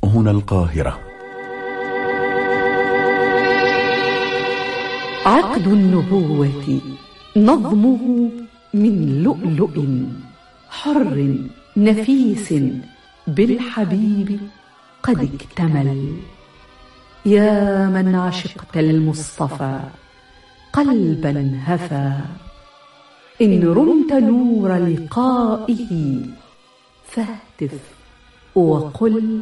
هنا القاهرة. عقد النبوة نظمه من لؤلؤ حر نفيس بالحبيب قد اكتمل. يا من عشقت المصطفى قلبا هفى، إن رمت نور لقائه فاهتف وقل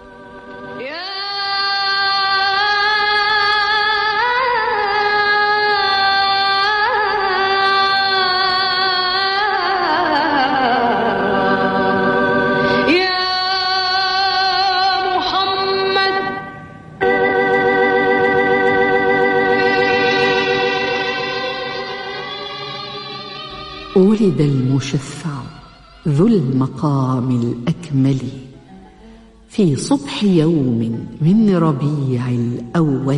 ولد المشفع ذو المقام الأكمل في صبح يوم من ربيع الأول،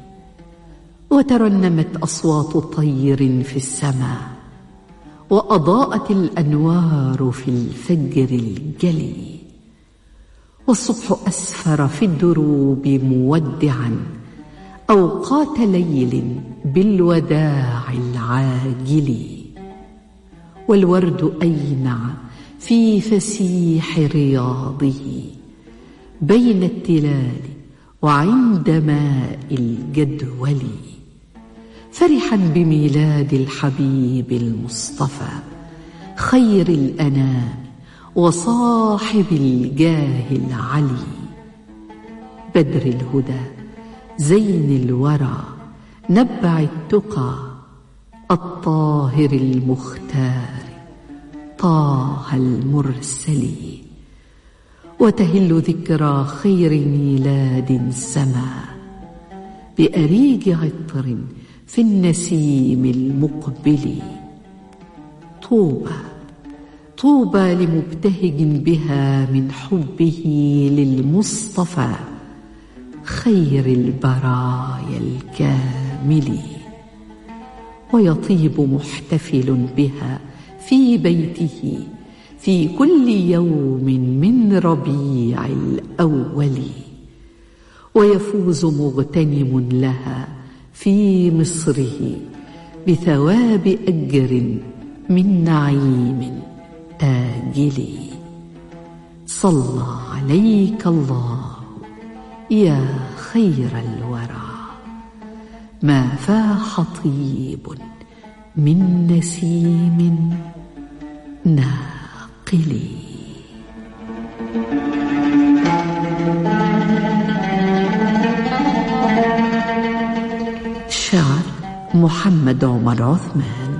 وترنمت أصوات طير في السماء، وأضاءت الأنوار في الفجر الجلي، والصبح أسفر في الدروب مودعا أوقات ليل بالوداع العاجل، والورد أينع في فسيح رياضه بين التلال وعند ماء الجدول، فرحا بميلاد الحبيب المصطفى خير الأنام وصاحب الجاه العلي، بدر الهدى زين الورى نبع التقى الطاهر المختار طه المرسل، وتهل ذكرى خير ميلاد سما بأريج عطر في النسيم المقبل. طوبى طوبى لمبتهج بها من حبه للمصطفى خير البرايا الكامل، ويطيب محتفل بها في بيته في كل يوم من ربيع الأول، ويفوز مغتنم لها في مصره بثواب أجر من نعيم آجل. صلى عليك الله يا خير الورى، ما فاح طيب من نسيم ناقل. شعر محمد عمر عثمان.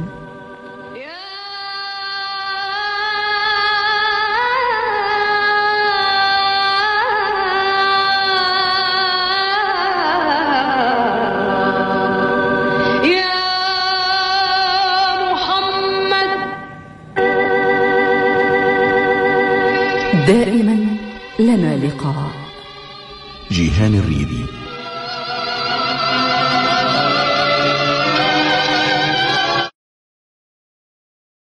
دائما لنا لقاء. جيهان الريبي.